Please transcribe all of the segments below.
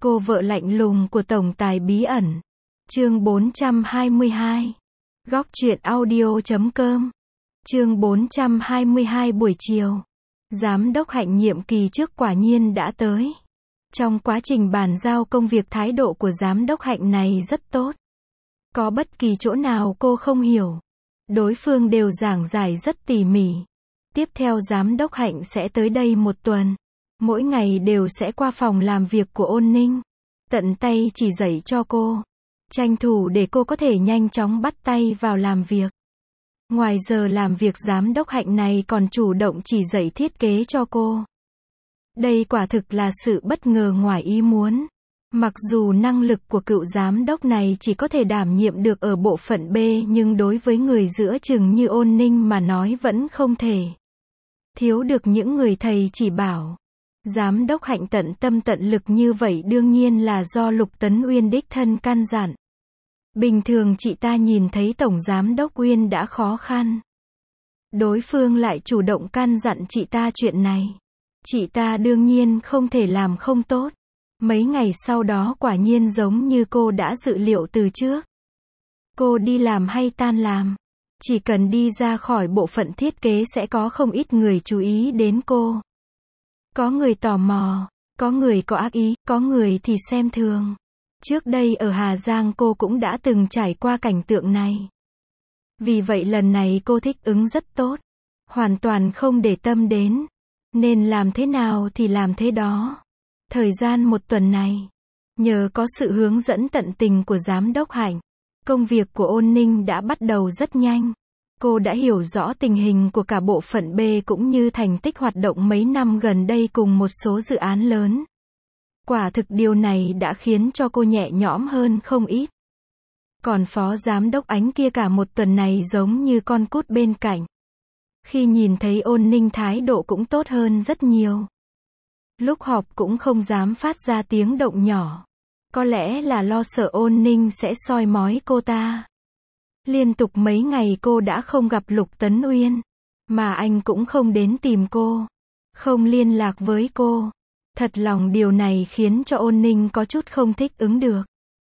Cô vợ lạnh lùng của tổng tài bí ẩn. Chương 422. Góc truyện audio.com. Chương 422 buổi chiều. Giám đốc Hạnh nhiệm kỳ trước quả nhiên đã tới. Trong quá trình bàn giao công việc, thái độ của giám đốc Hạnh này rất tốt. Có bất kỳ chỗ nào cô không hiểu, đối phương đều giảng giải rất tỉ mỉ. Tiếp theo giám đốc Hạnh sẽ tới đây một tuần. Mỗi ngày đều sẽ qua phòng làm việc của Ôn Ninh, tận tay chỉ dạy cho cô, tranh thủ để cô có thể nhanh chóng bắt tay vào làm việc. Ngoài giờ làm việc, giám đốc Hạnh này còn chủ động chỉ dạy thiết kế cho cô. Đây quả thực là sự bất ngờ ngoài ý muốn. Mặc dù năng lực của cựu giám đốc này chỉ có thể đảm nhiệm được ở bộ phận B, nhưng đối với người giữa chừng như Ôn Ninh mà nói vẫn không thể thiếu được những người thầy chỉ bảo. Giám đốc Hạnh tận tâm tận lực như vậy đương nhiên là do Lục Tấn Uyên đích thân căn dặn. Bình thường chị ta nhìn thấy Tổng Giám đốc Uyên đã khó khăn, đối phương lại chủ động căn dặn chị ta chuyện này. Chị ta đương nhiên không thể làm không tốt. Mấy ngày sau đó quả nhiên giống như cô đã dự liệu từ trước. Cô đi làm hay tan làm, chỉ cần đi ra khỏi bộ phận thiết kế sẽ có không ít người chú ý đến cô. Có người tò mò, có người có ác ý, có người thì xem thường. Trước đây ở Hà Giang cô cũng đã từng trải qua cảnh tượng này. Vì vậy lần này cô thích ứng rất tốt, hoàn toàn không để tâm đến. Nên làm thế nào thì làm thế đó. Thời gian một tuần này, nhờ có sự hướng dẫn tận tình của giám đốc Hạnh, công việc của Ôn Ninh đã bắt đầu rất nhanh. Cô đã hiểu rõ tình hình của cả bộ phận B cũng như thành tích hoạt động mấy năm gần đây cùng một số dự án lớn. Quả thực điều này đã khiến cho cô nhẹ nhõm hơn không ít. Còn phó giám đốc Ánh kia cả một tuần này giống như con cút bên cạnh. Khi nhìn thấy Ôn Ninh thái độ cũng tốt hơn rất nhiều. Lúc họp cũng không dám phát ra tiếng động nhỏ. Có lẽ là lo sợ Ôn Ninh sẽ soi mói cô ta. Liên tục mấy ngày cô đã không gặp Lục Tấn Uyên, mà anh cũng không đến tìm cô, không liên lạc với cô. Thật lòng điều này khiến cho Ôn Ninh có chút không thích ứng được.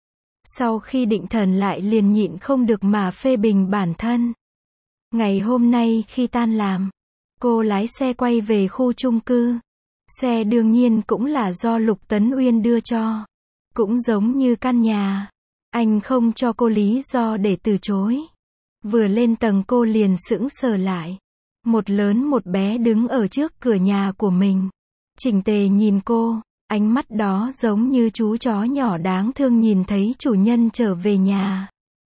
Sau khi định thần lại liền nhịn không được mà phê bình bản thân. Ngày hôm nay khi tan làm, cô lái xe quay về khu chung cư. Xe đương nhiên cũng là do Lục Tấn Uyên đưa cho. Cũng giống như căn nhà, anh không cho cô lý do để từ chối. Vừa lên tầng cô liền sững sờ lại. Một lớn một bé đứng ở trước cửa nhà của mình, chỉnh tề nhìn cô. Ánh mắt đó giống như chú chó nhỏ đáng thương nhìn thấy chủ nhân trở về nhà.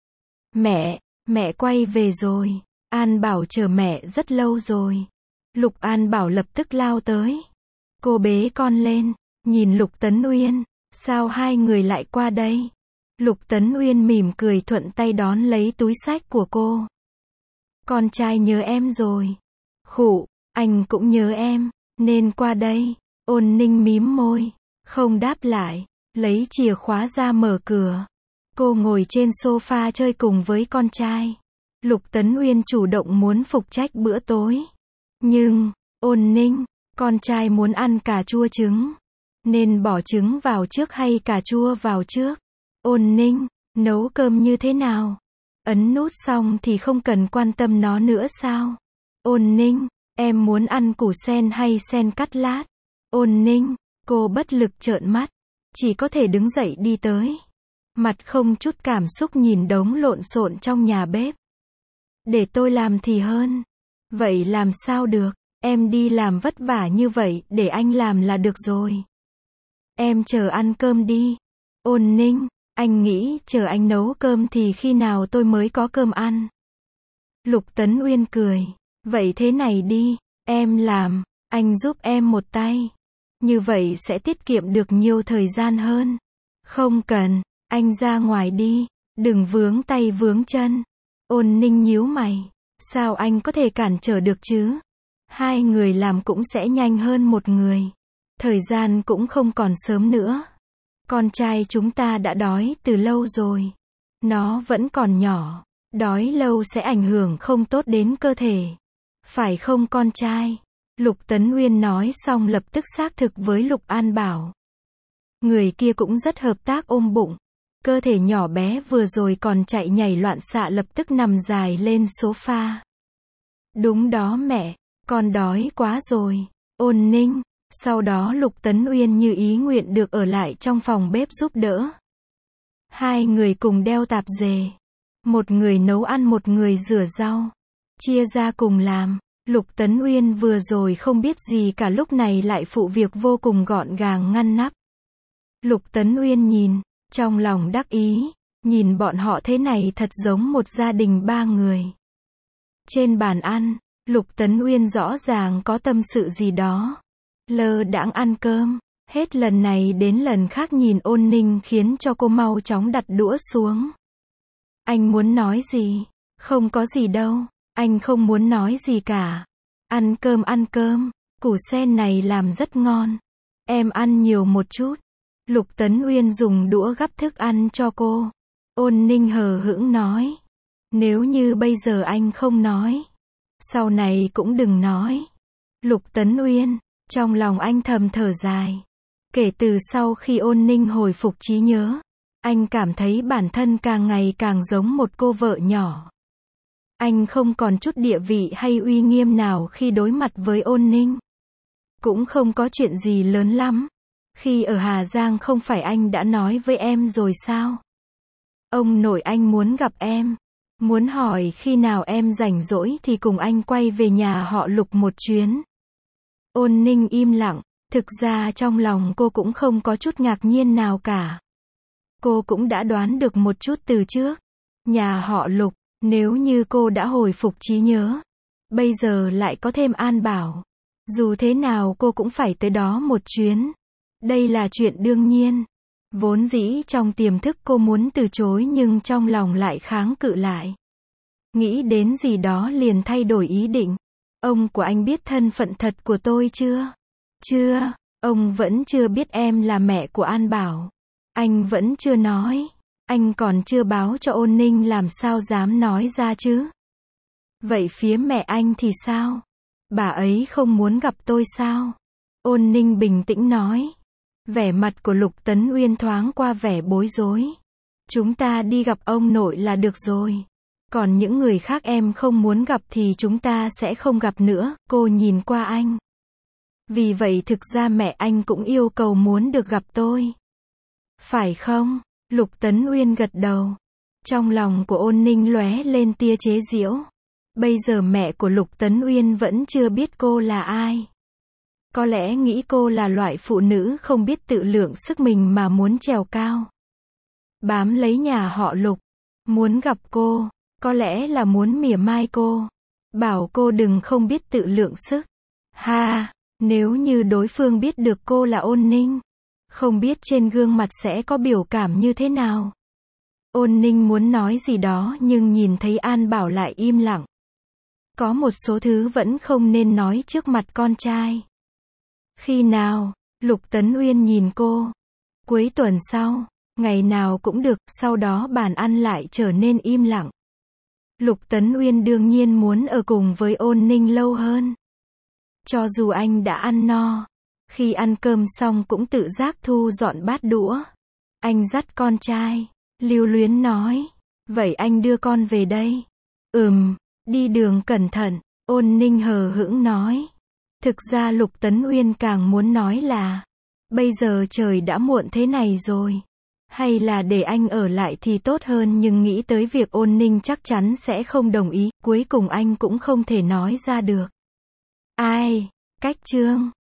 Mẹ quay về rồi. An Bảo chờ mẹ rất lâu rồi. Lục An Bảo lập tức lao tới. Cô bế con lên, nhìn Lục Tấn Uyên, sao hai người lại qua đây? Lục Tấn Uyên mỉm cười thuận tay đón lấy túi xách của cô. Con trai nhớ em rồi. Khụ, anh cũng nhớ em, nên qua đây. Ôn Ninh mím môi, không đáp lại, lấy chìa khóa ra mở cửa. Cô ngồi trên sofa chơi cùng với con trai. Lục Tấn Uyên chủ động muốn phục trách bữa tối. Nhưng, Ôn Ninh, con trai muốn ăn cà chua trứng, nên bỏ trứng vào trước hay cà chua vào trước? Ôn Ninh, nấu cơm như thế nào? Ấn nút xong thì không cần quan tâm nó nữa sao? Ôn Ninh, em muốn ăn củ sen hay sen cắt lát? Ôn Ninh, cô bất lực trợn mắt, chỉ có thể đứng dậy đi tới. Mặt không chút cảm xúc nhìn đống lộn xộn trong nhà bếp. Để tôi làm thì hơn. Vậy làm sao được, em đi làm vất vả như vậy, để anh làm là được rồi. Em chờ ăn cơm đi. Ôn Ninh, anh nghĩ chờ anh nấu cơm thì khi nào tôi mới có cơm ăn? Lục Tấn Uyên cười, vậy thế này đi, em làm, anh giúp em một tay. Như vậy sẽ tiết kiệm được nhiều thời gian hơn. Không cần, anh ra ngoài đi, đừng vướng tay vướng chân. Ôn Ninh nhíu mày, sao anh có thể cản trở được chứ? Hai người làm cũng sẽ nhanh hơn một người. Thời gian cũng không còn sớm nữa. Con trai chúng ta đã đói từ lâu rồi. Nó vẫn còn nhỏ, đói lâu sẽ ảnh hưởng không tốt đến cơ thể. Phải không con trai? Lục Tấn Uyên nói xong lập tức xác thực với Lục An Bảo. Người kia cũng rất hợp tác ôm bụng. Cơ thể nhỏ bé vừa rồi còn chạy nhảy loạn xạ lập tức nằm dài lên sofa. Đúng đó mẹ, con đói quá rồi. Ôn Ninh. Sau đó Lục Tấn Uyên như ý nguyện được ở lại trong phòng bếp giúp đỡ. Hai người cùng đeo tạp dề. Một người nấu ăn một người rửa rau. Chia ra cùng làm. Lục Tấn Uyên vừa rồi không biết gì cả lúc này lại phụ việc vô cùng gọn gàng ngăn nắp. Lục Tấn Uyên nhìn, trong lòng đắc ý, nhìn bọn họ thế này thật giống một gia đình ba người. Trên bàn ăn, Lục Tấn Uyên rõ ràng có tâm sự gì đó. Lơ đãng ăn cơm, hết lần này đến lần khác nhìn Ôn Ninh khiến cho cô mau chóng đặt đũa xuống. Anh muốn nói gì? Không có gì đâu, anh không muốn nói gì cả. Ăn cơm, củ sen này làm rất ngon. Em ăn nhiều một chút. Lục Tấn Uyên dùng đũa gắp thức ăn cho cô. Ôn Ninh hờ hững nói. Nếu như bây giờ anh không nói, sau này cũng đừng nói. Lục Tấn Uyên, trong lòng anh thầm thở dài. Kể từ sau khi Ôn Ninh hồi phục trí nhớ, anh cảm thấy bản thân càng ngày càng giống một cô vợ nhỏ. Anh không còn chút địa vị hay uy nghiêm nào khi đối mặt với Ôn Ninh. Cũng không có chuyện gì lớn lắm. Khi ở Hà Giang không phải anh đã nói với em rồi sao? Ông nội anh muốn gặp em. Muốn hỏi khi nào em rảnh rỗi thì cùng anh quay về nhà họ Lục một chuyến. Ôn Ninh im lặng, thực ra trong lòng cô cũng không có chút ngạc nhiên nào cả. Cô cũng đã đoán được một chút từ trước. Nhà họ Lục, nếu như cô đã hồi phục trí nhớ, bây giờ lại có thêm An Bảo. Dù thế nào cô cũng phải tới đó một chuyến. Đây là chuyện đương nhiên. Vốn dĩ trong tiềm thức cô muốn từ chối nhưng trong lòng lại kháng cự lại. Nghĩ đến gì đó liền thay đổi ý định. Ông của anh biết thân phận thật của tôi chưa? Chưa, ông vẫn chưa biết em là mẹ của An Bảo. Anh vẫn chưa nói. Anh còn chưa báo cho Ôn Ninh làm sao dám nói ra chứ? Vậy phía mẹ anh thì sao? Bà ấy không muốn gặp tôi sao? Ôn Ninh bình tĩnh nói. Vẻ mặt của Lục Tấn Uyên thoáng qua vẻ bối rối. Chúng ta đi gặp ông nội là được rồi. Còn những người khác em không muốn gặp thì chúng ta sẽ không gặp nữa, cô nhìn qua anh. Vì vậy thực ra mẹ anh cũng yêu cầu muốn được gặp tôi. Phải không? Lục Tấn Uyên gật đầu. Trong lòng của Ôn Ninh lóe lên tia chế giễu. Bây giờ mẹ của Lục Tấn Uyên vẫn chưa biết cô là ai. Có lẽ nghĩ cô là loại phụ nữ không biết tự lượng sức mình mà muốn trèo cao. Bám lấy nhà họ Lục. Muốn gặp cô. Có lẽ là muốn mỉa mai cô. Bảo cô đừng không biết tự lượng sức. Ha, nếu như đối phương biết được cô là Ôn Ninh, không biết trên gương mặt sẽ có biểu cảm như thế nào. Ôn Ninh muốn nói gì đó nhưng nhìn thấy An Bảo lại im lặng. Có một số thứ vẫn không nên nói trước mặt con trai. Khi nào? Lục Tấn Uyên nhìn cô. Cuối tuần sau, ngày nào cũng được, sau đó bàn ăn lại trở nên im lặng. Lục Tấn Uyên đương nhiên muốn ở cùng với Ôn Ninh lâu hơn. Cho dù anh đã ăn no, khi ăn cơm xong cũng tự giác thu dọn bát đũa. Anh dắt con trai, lưu luyến nói. Vậy anh đưa con về đây. Đi đường cẩn thận, Ôn Ninh hờ hững nói. Thực ra Lục Tấn Uyên càng muốn nói là, bây giờ trời đã muộn thế này rồi. Hay là để anh ở lại thì tốt hơn nhưng nghĩ tới việc Ôn Ninh chắc chắn sẽ không đồng ý, cuối cùng anh cũng không thể nói ra được. Ai? Cách chương